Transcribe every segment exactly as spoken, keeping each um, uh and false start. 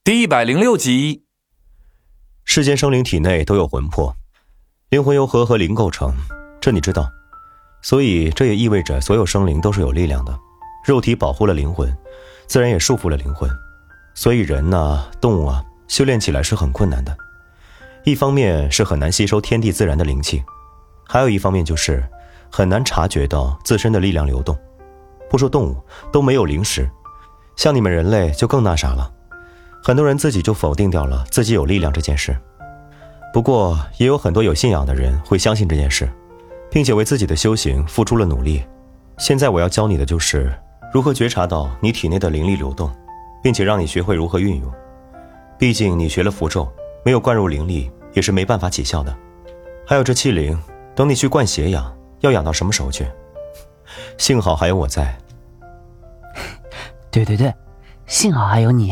第一百零六集。 世间生灵体内都有魂魄，灵魂由核和灵构成，这你知道。所以这也意味着所有生灵都是有力量的，肉体保护了灵魂，自然也束缚了灵魂。所以人啊，动物啊，修炼起来是很困难的。一方面是很难吸收天地自然的灵气，还有一方面就是很难察觉到自身的力量流动。不说动物，都没有灵识，像你们人类就更那啥了。很多人自己就否定掉了自己有力量这件事。不过也有很多有信仰的人会相信这件事，并且为自己的修行付出了努力。现在我要教你的就是如何觉察到你体内的灵力流动，并且让你学会如何运用。毕竟你学了符咒，没有灌入灵力也是没办法起效的。还有这气灵，等你去灌血养，要养到什么时候去？幸好还有我在。 对对对，幸好还有你。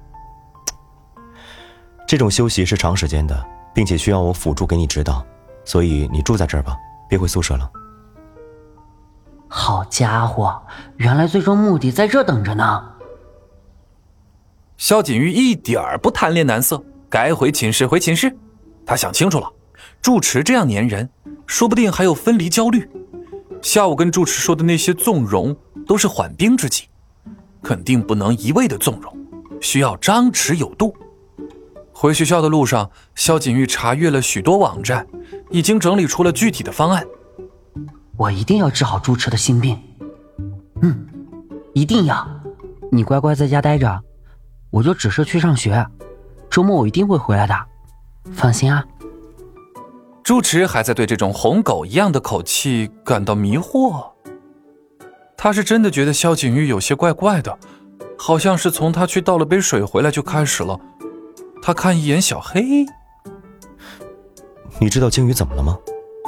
这种修习是长时间的，并且需要我辅助给你指导，所以你住在这儿吧，别回宿舍了。 好家伙，原来最终目的在这等着呢。 萧锦玉一点儿不贪恋男色，该回寝室回寝室。他想清楚了，住持这样黏人，说不定还有分离焦虑。下午跟住持说的那些纵容都是缓兵之计，肯定不能一味的纵容，需要张弛有度。回学校的路上，萧锦玉查阅了许多网站，已经整理出了具体的方案。 我一定要治好住持的心病。嗯，一定要。你乖乖在家待着，我就只是去上学，周末我一定会回来的，放心啊。 住持还在对这种哄狗一样的口气感到迷惑。他是真的觉得萧锦玉有些怪怪的，好像是从他去倒了杯水回来就开始了。他看一眼小黑。 你知道鲸鱼怎么了吗？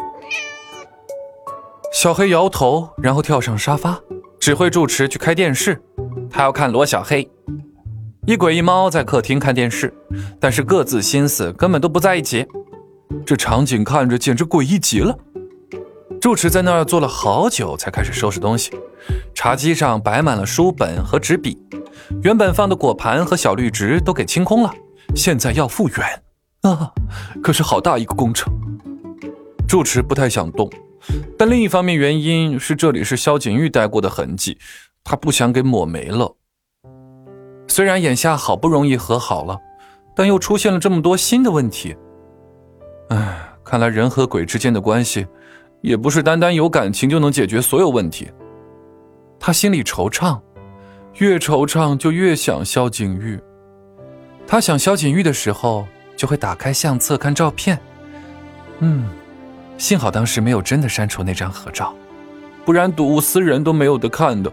小黑摇头，然后跳上沙发，指挥住持去开电视。他要看罗小黑。一鬼一猫在客厅看电视，但是各自心思根本都不在一起。这场景看着简直诡异极了。住持在那儿坐了好久才开始收拾东西，茶几上摆满了书本和纸笔，原本放的果盘和小绿植都给清空了，现在要复原啊，可是好大一个工程。住持不太想动，但另一方面原因是这里是萧锦玉待过的痕迹，他不想给抹没了。虽然眼下好不容易和好了，但又出现了这么多新的问题。唉，看来人和鬼之间的关系也不是单单有感情就能解决所有问题。他心里惆怅，越惆怅就越想萧锦玉。他想萧锦玉的时候就会打开相册看照片。嗯，幸好当时没有真的删除那张合照，不然睹物思人都没有得看的。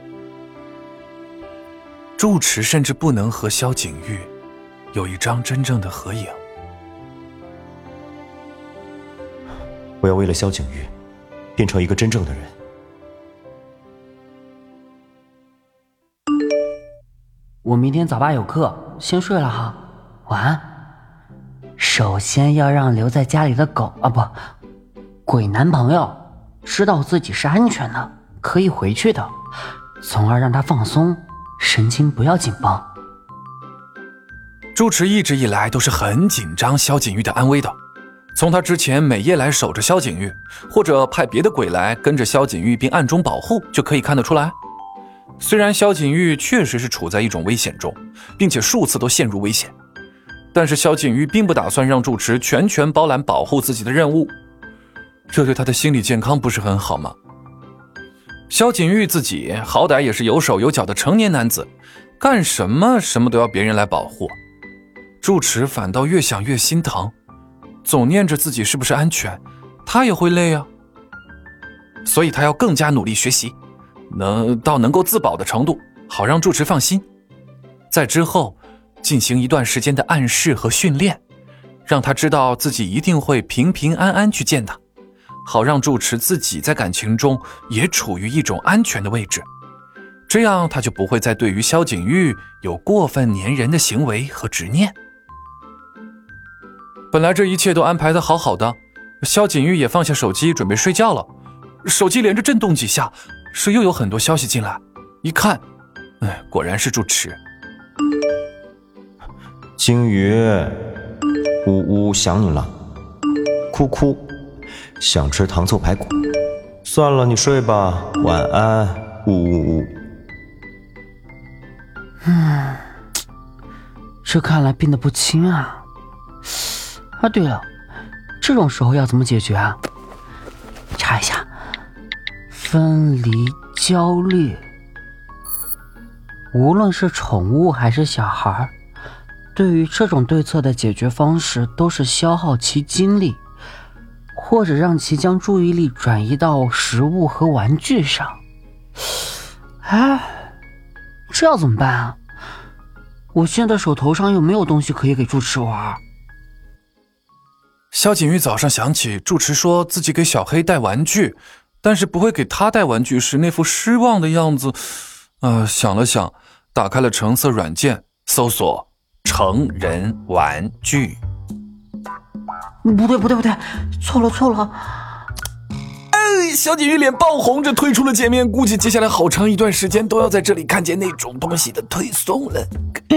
住持甚至不能和萧锦玉有一张真正的合影。 我要为了萧景玉变成一个真正的人。 我明天早八有课，先睡了哈，晚安。首先要让留在家里的狗啊不，鬼男朋友知道自己是安全的，可以回去的，从而让他放松，神经不要紧绷。 住持一直以来都是很紧张萧锦玉的安危的。从他之前每夜来守着萧锦玉，或者派别的鬼来跟着萧锦玉并暗中保护，就可以看得出来。虽然萧锦玉确实是处在一种危险中，并且数次都陷入危险，但是萧锦玉并不打算让住持全权包揽保护自己的任务，这对他的心理健康不是很好吗？萧锦玉自己好歹也是有手有脚的成年男子，干什么什么都要别人来保护，住持反倒越想越心疼，总念着自己是不是安全，他也会累啊。所以他要更加努力学习，能到能够自保的程度，好让住持放心。在之后进行一段时间的暗示和训练，让他知道自己一定会平平安安去见他，好让住持自己在感情中也处于一种安全的位置，这样他就不会再对于萧景玉有过分粘人的行为和执念。本来这一切都安排得好好的，萧锦玉也放下手机准备睡觉了，手机连着震动几下，是又有很多消息进来，一看，哎，果然是住持。 鲸鱼，呜呜，想你了。哭哭，想吃糖醋排骨。算了，你睡吧，晚安。呜呜呜。 嗯，这看来病得不轻啊。啊，对了，这种时候要怎么解决啊？查一下，分离焦虑。无论是宠物还是小孩，对于这种对策的解决方式都是消耗其精力，或者让其将注意力转移到食物和玩具上。哎，这要怎么办啊？我现在手头上又没有东西可以给住持玩。 萧景玉早上想起住持说自己给小黑带玩具，但是不会给他带玩具时那副失望的样子。呃，想了想，打开了橙色软件，搜索成人玩具。 不对不对不对，错了错了。 哎，小景玉脸爆红，这退出了界面，估计接下来好长一段时间都要在这里看见那种东西的推送了。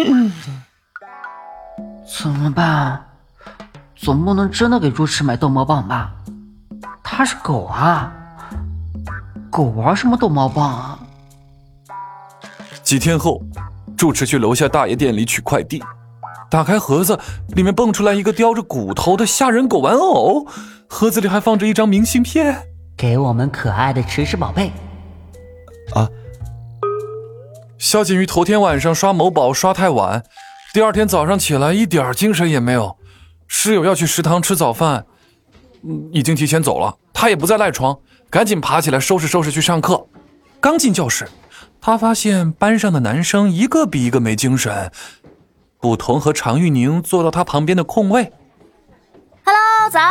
怎么办？总不能真的给猪吃买逗猫棒吧？它是狗啊，狗玩什么逗猫棒啊？ 几天后，住持去楼下大爷店里取快递，打开盒子，里面蹦出来一个叼着骨头的吓人狗玩偶，盒子里还放着一张明信片， 给我们可爱的迟迟宝贝。 啊！ 萧景玉头天晚上刷某宝刷太晚，第二天早上起来一点精神也没有。室友要去食堂吃早饭，嗯，已经提前走了，他也不再赖床，赶紧爬起来收拾收拾去上课。刚进教室，他发现班上的男生一个比一个没精神。卜彤和常玉宁坐到他旁边的空位。 Hello， 早。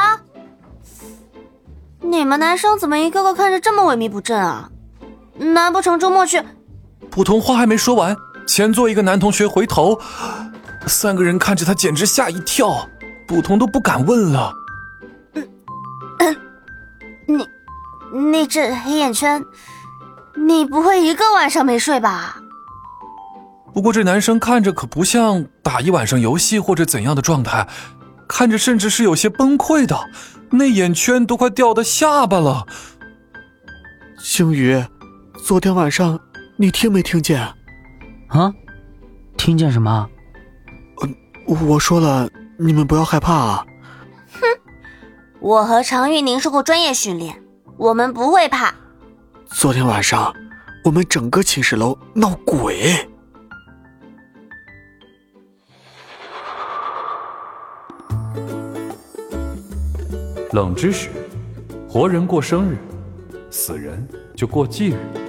你们男生怎么一个个看着这么萎靡不振啊？难不成周末去？ 卜彤话还没说完，前座一个男同学回头，三个人看着他简直吓一跳，卜彤都不敢问了。 嗯嗯，你你这黑眼圈，你不会一个晚上没睡吧？ 不过这男生看着可不像打一晚上游戏或者怎样的状态，看着甚至是有些崩溃的，那眼圈都快掉到下巴了。 星宇，昨天晚上你听没听见？ 啊？听见什么？ 呃，我说了，你们不要害怕啊。 哼，我和常玉宁受过专业训练，我们不会怕。 昨天晚上我们整个寝室楼闹鬼。 冷知识：活人过生日，死人就过忌日。